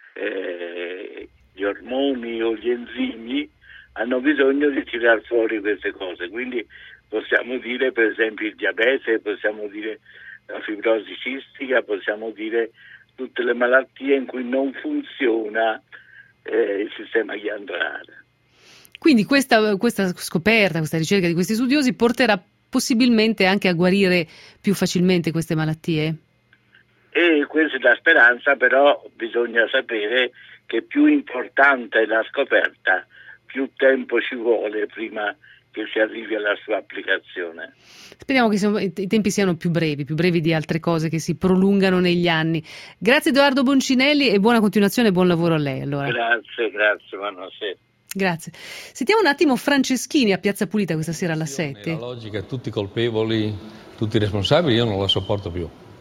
eh, gli ormoni o gli enzimi hanno bisogno di tirar fuori queste cose, quindi possiamo dire per esempio il diabete, possiamo dire la fibrosi cistica, possiamo dire tutte le malattie in cui non funziona eh, il sistema ghiandolare. Quindi questa, questa scoperta, questa ricerca di questi studiosi porterà possibilmente anche a guarire più facilmente queste malattie? E questa è la speranza, però bisogna sapere che più importante è la scoperta, più tempo ci vuole prima che si arrivi alla sua applicazione. Speriamo che siano, i tempi siano più brevi, più brevi di altre cose che si prolungano negli anni. Grazie Edoardo Boncinelli e buona continuazione e buon lavoro a lei. Allora. Grazie, grazie, buonasera. Grazie. Sentiamo un attimo Franceschini a Piazza Pulita questa sera alle sette. La logica, tutti colpevoli, tutti responsabili, io non la sopporto più.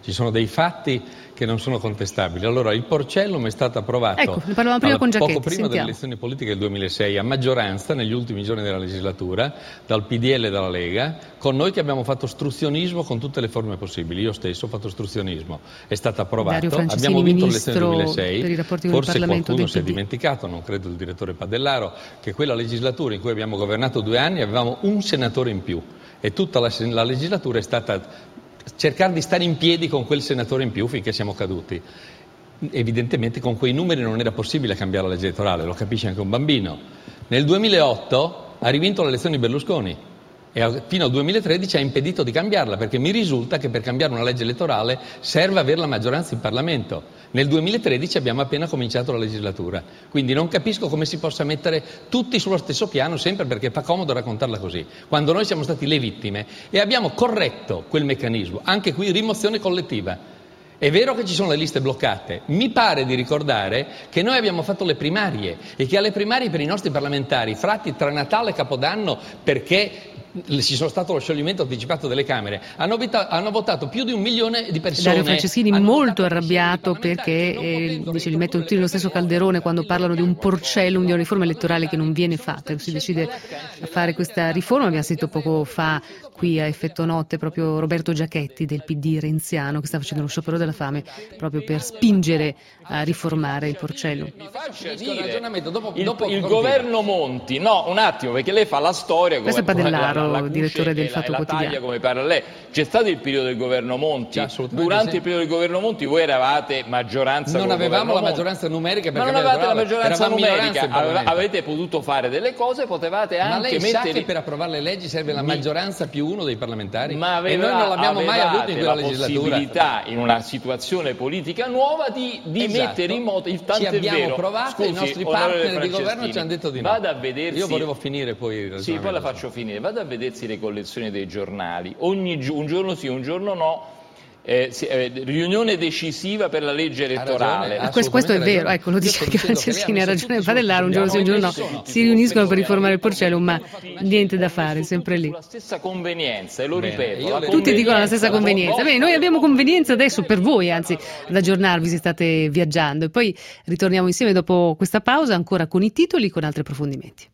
ci sono dei fatti che non sono contestabili. Allora, il Porcellum è stato approvato ecco, ne parlavamo prima con Giachetti, poco prima sentiamo. delle elezioni politiche del duemilasei a maggioranza negli ultimi giorni della legislatura dal P D L e dalla Lega, con noi che abbiamo fatto ostruzionismo con tutte le forme possibili. Io stesso ho fatto ostruzionismo, è stato approvato, abbiamo vinto le elezioni del duemilasei, per i rapporti forse con il Parlamento qualcuno del si è P D. dimenticato, non credo il direttore Padellaro, che quella legislatura in cui abbiamo governato due anni avevamo un senatore in più e tutta la, la legislatura è stata cercare di stare in piedi con quel senatore in più finché siamo caduti. Evidentemente con quei numeri non era possibile cambiare la legge elettorale, lo capisce anche un bambino. Nel duemilaotto ha rivinto le elezioni Berlusconi e fino al duemilatredici ha impedito di cambiarla, perché mi risulta che per cambiare una legge elettorale serve avere la maggioranza in Parlamento. Nel duemilatredici abbiamo appena cominciato la legislatura, quindi non capisco come si possa mettere tutti sullo stesso piano, sempre perché fa comodo raccontarla così, quando noi siamo stati le vittime e abbiamo corretto quel meccanismo, anche qui rimozione collettiva. È vero che ci sono le liste bloccate, mi pare di ricordare che noi abbiamo fatto le primarie e che alle primarie per i nostri parlamentari, fatti tra Natale e Capodanno, perché ci sono stato lo scioglimento anticipato delle Camere, hanno, vita, hanno votato più di un milione di persone. Dario Franceschini molto arrabbiato perché eh, dice, li mettono tutti nello stesso calderone quando parlano di un Porcellum, di una riforma elettorale che non viene fatta. Si decide a fare questa riforma. Abbiamo sentito poco fa qui a Effetto Notte proprio Roberto Giachetti del P D renziano che sta facendo lo sciopero della fame proprio per spingere a riformare il Porcellum. Mi faccia dire dopo, il, dopo, il governo Monti, no un attimo, perché lei fa la storia questo come, è Padellaro, la, la, la direttore del Fatto la, Quotidiano. La come parla lei. C'è stato il periodo del governo Monti, durante sì. il periodo del governo Monti voi eravate maggioranza, non avevamo la Monti. maggioranza numerica, ma non avevate la maggioranza numerica, Ave, avete potuto fare delle cose, potevate anche ma lei mettere... sa che per approvare le leggi serve la maggioranza più uno dei parlamentari, ma aveva, e noi non l'abbiamo mai avuto in quella la legislatura. Possibilità in una situazione politica nuova di, di esatto. mettere in moto il tanto ci abbiamo è vero. provato, Scusi, i nostri partner di governo ci hanno detto di no. Vada a vedersi, io volevo finire poi il sì, poi la faccio finire. Vada a vedersi le collezioni dei giornali, ogni gi- un giorno sì, un giorno no. Eh, sì, eh, riunione decisiva per la legge elettorale. Ah, questo, questo è vero, ecco, lo dice anche Franceschini, ha ragione Padellaro, un giorno sì, un giorno no, si riuniscono per riformare il Porcellum, ma niente da fare, sempre lì. La stessa convenienza, e lo Bene, ripeto. Tutti dicono la stessa convenienza. Bene, noi abbiamo convenienza adesso per voi, anzi, ad aggiornarvi se state viaggiando, e poi ritorniamo insieme dopo questa pausa, ancora con i titoli, con altri approfondimenti.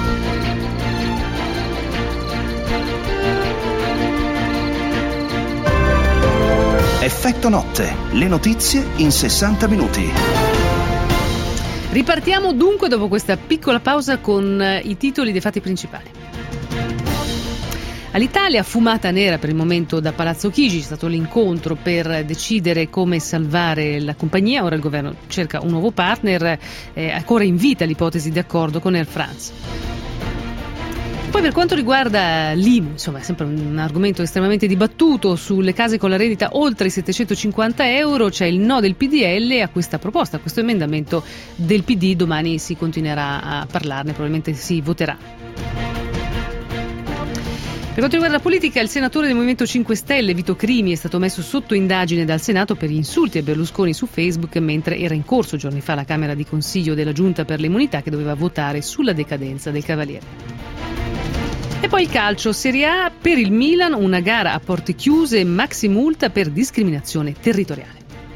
Effetto Notte, le notizie in sessanta minuti. Ripartiamo dunque dopo questa piccola pausa con i titoli dei fatti principali. All'Italia fumata nera per il momento da Palazzo Chigi, c'è stato l'incontro per decidere come salvare la compagnia, ora il governo cerca un nuovo partner, eh, ancora invita l'ipotesi di accordo con Air France. Poi per quanto riguarda l'I M U, insomma è sempre un argomento estremamente dibattuto, sulle case con la rendita oltre i settecentocinquanta euro c'è il no del P D L a questa proposta, a questo emendamento del P D, domani si continuerà a parlarne, probabilmente si voterà. Per quanto riguarda la politica, il senatore del Movimento cinque Stelle, Vito Crimi, è stato messo sotto indagine dal Senato per gli insulti a Berlusconi su Facebook mentre era in corso giorni fa la Camera di Consiglio della Giunta per le Immunità che doveva votare sulla decadenza del Cavaliere. E poi il calcio, Serie A, per il Milan una gara a porte chiuse, maxi multa per discriminazione territoriale.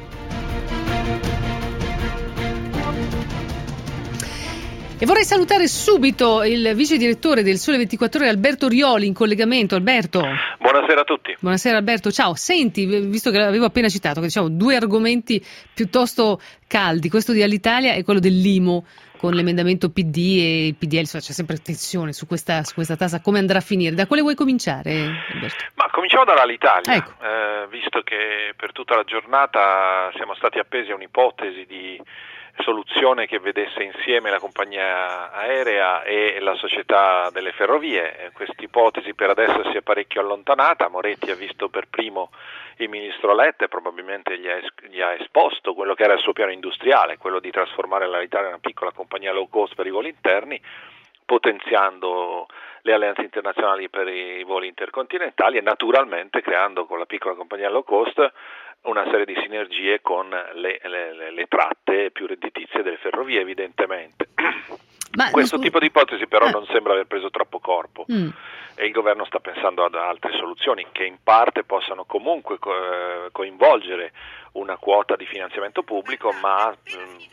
E vorrei salutare subito il vice direttore del Sole ventiquattro Ore, Alberto Rioli, in collegamento. Alberto. Buonasera a tutti. Buonasera Alberto, ciao. Senti, visto che l'avevo appena citato, che diciamo due argomenti piuttosto caldi, questo di Alitalia e quello dell'I M U, con l'emendamento P D e il P D L, c'è sempre tensione su questa, su questa tassa, come andrà a finire? Da quale vuoi cominciare, Alberto? Ma cominciamo dall'Alitalia, ecco. eh, visto che per tutta la giornata siamo stati appesi a un'ipotesi di soluzione che vedesse insieme la compagnia aerea e la società delle ferrovie. Questa ipotesi per adesso si è parecchio allontanata. Moretti ha visto per primo il ministro Letta e probabilmente gli ha, es- gli ha esposto quello che era il suo piano industriale, quello di trasformare l'Alitalia in una piccola compagnia low cost per i voli interni, potenziando le alleanze internazionali per i voli intercontinentali e naturalmente creando con la piccola compagnia low cost una serie di sinergie con le, le, le tratte più redditizie delle ferrovie, evidentemente. Ma Questo scu- tipo di ipotesi però eh. non sembra aver preso troppo corpo. Mm. e il governo sta pensando ad altre soluzioni che in parte possano comunque co- coinvolgere una quota di finanziamento pubblico, ma... Mh...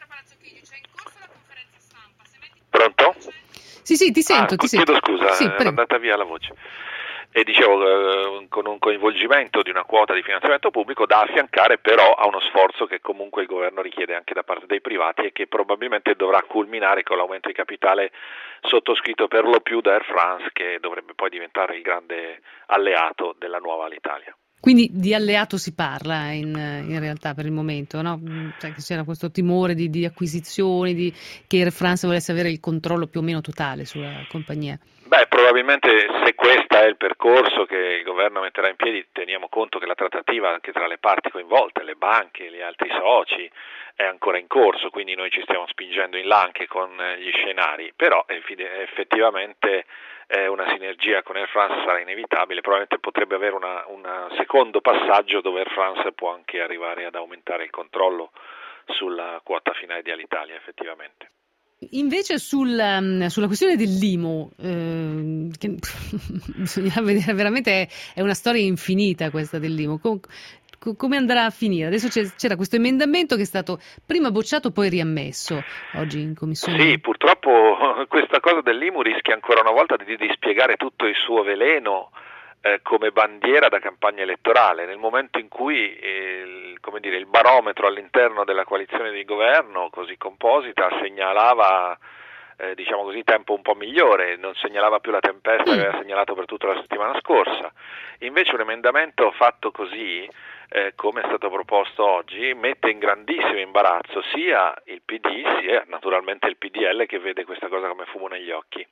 Pronto? Sì, sì, ti sento, ah, ti chiedo sento. scusa, Sì, è andata via la voce. E dicevo, eh, con un coinvolgimento di una quota di finanziamento pubblico da affiancare però a uno sforzo che comunque il governo richiede anche da parte dei privati e che probabilmente dovrà culminare con l'aumento di capitale sottoscritto per lo più da Air France, che dovrebbe poi diventare il grande alleato della nuova Alitalia. Quindi di alleato si parla in, in realtà per il momento, no? Cioè che c'era questo timore di, di acquisizioni, di, che Air France volesse avere il controllo più o meno totale sulla compagnia. Beh, probabilmente se questo è il percorso che il governo metterà in piedi, teniamo conto che la trattativa anche tra le parti coinvolte, le banche, gli altri soci, è ancora in corso, quindi noi ci stiamo spingendo in là anche con gli scenari, però effettivamente eh, una sinergia con Air France sarà inevitabile, probabilmente potrebbe avere un secondo passaggio dove Air France può anche arrivare ad aumentare il controllo sulla quota finale di Alitalia effettivamente. Invece sul, um, sulla questione dell'I M U, eh, che bisogna vedere, veramente è, è una storia infinita questa dell'I M U. Com- come andrà a finire? Adesso c'è, c'era questo emendamento che è stato prima bocciato poi riammesso oggi in commissione. Sì, purtroppo questa cosa dell'I M U rischia ancora una volta di dispiegare tutto il suo veleno eh, come bandiera da campagna elettorale, nel momento in cui eh, come dire, il barometro all'interno della coalizione di governo così composita segnalava eh, diciamo così tempo un po' migliore, non segnalava più la tempesta che aveva segnalato per tutta la settimana scorsa. Invece un emendamento fatto così eh, come è stato proposto oggi mette in grandissimo imbarazzo sia il P D sia naturalmente il P D L, che vede questa cosa come fumo negli occhi.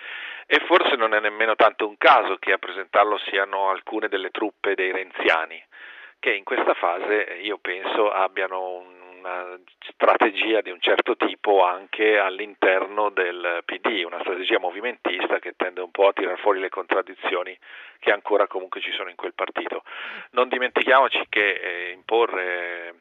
E forse non è nemmeno tanto un caso che a presentarlo siano alcune delle truppe dei renziani, che in questa fase io penso abbiano una strategia di un certo tipo anche all'interno del P D, una strategia movimentista che tende un po' a tirar fuori le contraddizioni che ancora comunque ci sono in quel partito. Non dimentichiamoci che eh, imporre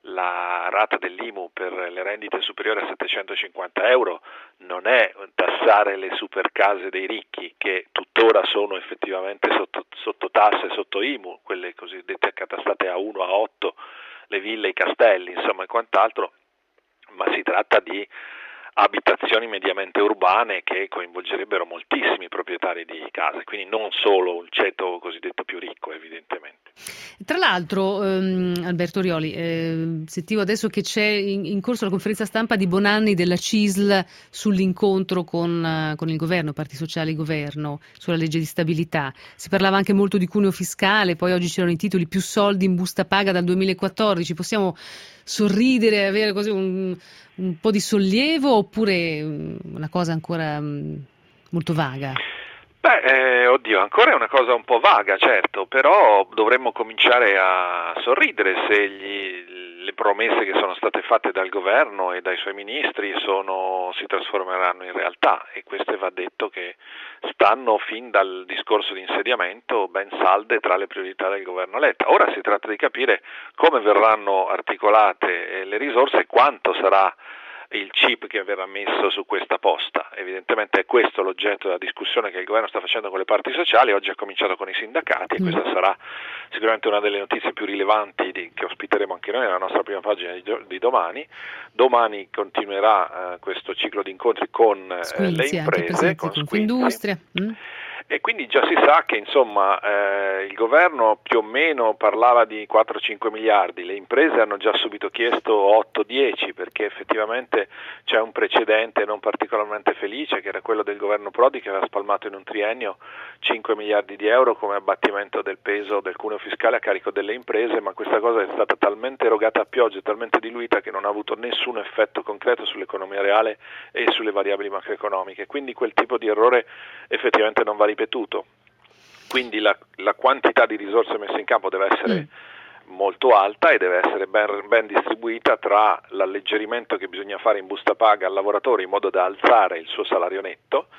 la rata dell'I M U per le rendite superiori a settecentocinquanta euro non è tassare le supercase dei ricchi, che tuttora sono effettivamente sotto, sotto tasse, sotto I M U, quelle cosiddette accatastate a uno, a otto, le ville, i castelli, insomma e quant'altro, ma si tratta di abitazioni mediamente urbane che coinvolgerebbero moltissimi proprietari di case, quindi non solo il ceto cosiddetto più ricco evidentemente. Tra l'altro, ehm, Alberto Rioli, eh, sentivo adesso che c'è in, in corso la conferenza stampa di Bonanni della C I S L sull'incontro con, uh, con il governo, Parti Sociali Governo, sulla legge di stabilità. Si parlava anche molto di cuneo fiscale, poi oggi c'erano i titoli più soldi in busta paga dal duemilaquattordici. Possiamo sorridere, avere così un, un po' di sollievo oppure una cosa ancora um, molto vaga? Beh, eh, oddio, ancora è una cosa un po' vaga, certo, però dovremmo cominciare a sorridere se gli, le promesse che sono state fatte dal governo e dai suoi ministri sono, si trasformeranno in realtà, e queste va detto che stanno fin dal discorso di insediamento ben salde tra le priorità del governo Letta. Ora si tratta di capire come verranno articolate le risorse e quanto sarà il chip che verrà messo su questa posta. Evidentemente è questo l'oggetto della discussione che il governo sta facendo con le parti sociali. Oggi ha cominciato con i sindacati e questa sarà sicuramente una delle notizie più rilevanti di, che ospiteremo anche noi nella nostra prima pagina di, di domani. Domani continuerà uh, questo ciclo di incontri con uh, le imprese, con Confindustria. Mm. E quindi già si sa che insomma eh, il governo più o meno parlava di quattro cinque miliardi, le imprese hanno già subito chiesto otto dieci, perché effettivamente c'è un precedente non particolarmente felice che era quello del governo Prodi, che aveva spalmato in un triennio cinque miliardi di euro come abbattimento del peso del cuneo fiscale a carico delle imprese, ma questa cosa è stata talmente erogata a pioggia, talmente diluita che non ha avuto nessun effetto concreto sull'economia reale e sulle variabili macroeconomiche, quindi quel tipo di errore effettivamente non va ripetuto. Quindi la, la quantità di risorse messe in campo deve essere mm. molto alta e deve essere ben, ben distribuita tra l'alleggerimento che bisogna fare in busta paga al lavoratore in modo da alzare il suo salario netto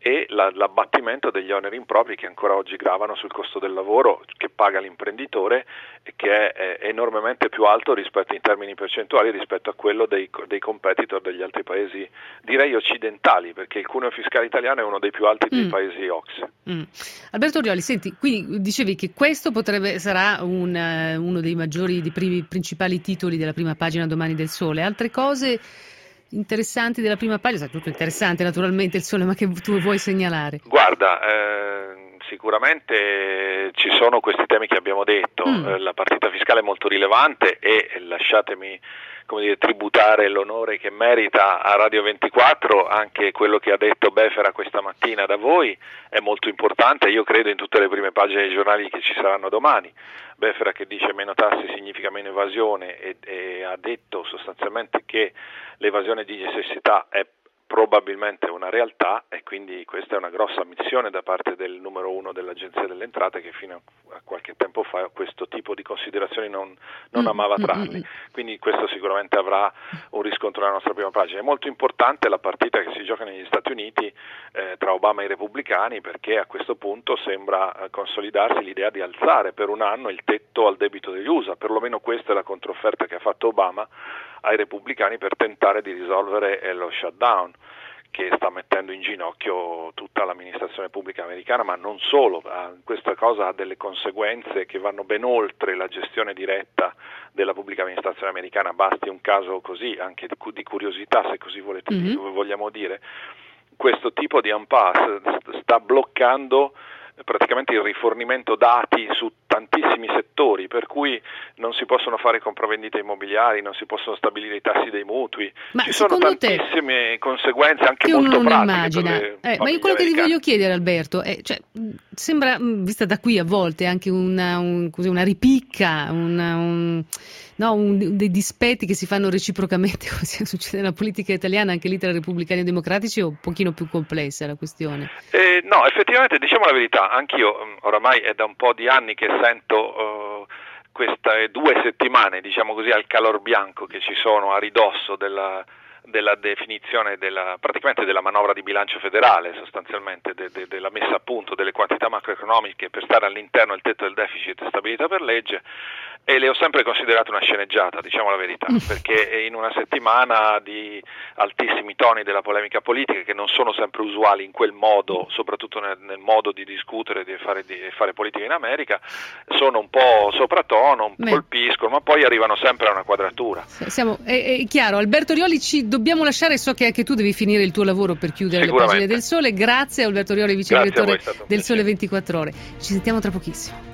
e la, l'abbattimento degli oneri impropri che ancora oggi gravano sul costo del lavoro che paga l'imprenditore e che è, è enormemente più alto rispetto in termini percentuali rispetto a quello dei, dei competitor degli altri paesi, direi occidentali, perché il cuneo fiscale italiano è uno dei più alti dei mm. paesi O C S E. Mm. Alberto Orioli, senti, quindi dicevi che questo potrebbe sarà un, uh, uno dei maggiori, dei primi, principali titoli della prima pagina domani del Sole. Altre cose interessanti della prima pagina, tutto interessante naturalmente il Sole, ma che tu vuoi segnalare? Guarda, eh, sicuramente ci sono questi temi che abbiamo detto, mm. eh, la partita fiscale è molto rilevante e lasciatemi come dire, tributare l'onore che merita a Radio ventiquattro anche quello che ha detto Befera questa mattina da voi, è molto importante, io credo in tutte le prime pagine dei giornali che ci saranno domani. Befera che dice meno tasse significa meno evasione e, e ha detto sostanzialmente che l'evasione di necessità è probabilmente una realtà e quindi questa è una grossa ammissione da parte del numero uno dell'Agenzia delle Entrate che fino a qualche tempo fa questo tipo di considerazioni non, non amava trarli, quindi questo sicuramente avrà un riscontro nella nostra prima pagina. È molto importante la partita che si gioca negli Stati Uniti eh, tra Obama e i repubblicani perché a questo punto sembra eh, consolidarsi l'idea di alzare per un anno il tetto al debito degli U S A, perlomeno questa è la controfferta che ha fatto Obama ai repubblicani per tentare di risolvere eh, lo shutdown che sta mettendo in ginocchio tutta l'amministrazione pubblica americana, ma non solo, questa cosa ha delle conseguenze che vanno ben oltre la gestione diretta della pubblica amministrazione americana, basti un caso così, anche di curiosità se così volete, mm-hmm. vogliamo dire, questo tipo di impasse sta bloccando praticamente il rifornimento dati su tantissimi settori, per cui non si possono fare compravendite immobiliari, non si possono stabilire i tassi dei mutui, ma ci sono tantissime conseguenze anche che molto uno non pratiche immagina. Per eh, ma io quello che ti voglio chiedere, Alberto, è, cioè, sembra, vista da qui a volte, anche una, un, così, una ripicca, una, un, no, un, dei dispetti che si fanno reciprocamente, come succede nella politica italiana, anche lì tra repubblicani e democratici, è un pochino più complessa la questione. Eh, no, effettivamente, diciamo la verità, anch'io oramai è da un po' di anni che sento uh, queste due settimane, diciamo così, al calor bianco che ci sono a ridosso della, della definizione della, praticamente della manovra di bilancio federale, sostanzialmente de, de, della messa a punto delle quantità macroeconomiche per stare all'interno del tetto del deficit stabilito per legge, e le ho sempre considerate una sceneggiata, diciamo la verità, perché in una settimana di altissimi toni della polemica politica che non sono sempre usuali in quel modo, soprattutto nel, nel modo di discutere, di fare, di fare politica in America, sono un po' sopratono, un po' colpiscono, ma poi arrivano sempre a una quadratura. Siamo, è, è chiaro. Alberto Orioli, ci dobbiamo lasciare, so che anche tu devi finire il tuo lavoro per chiudere le pagine del Sole. Grazie Alberto Orioli, vice direttore del Sole ventiquattro Ore. Ci sentiamo tra pochissimo.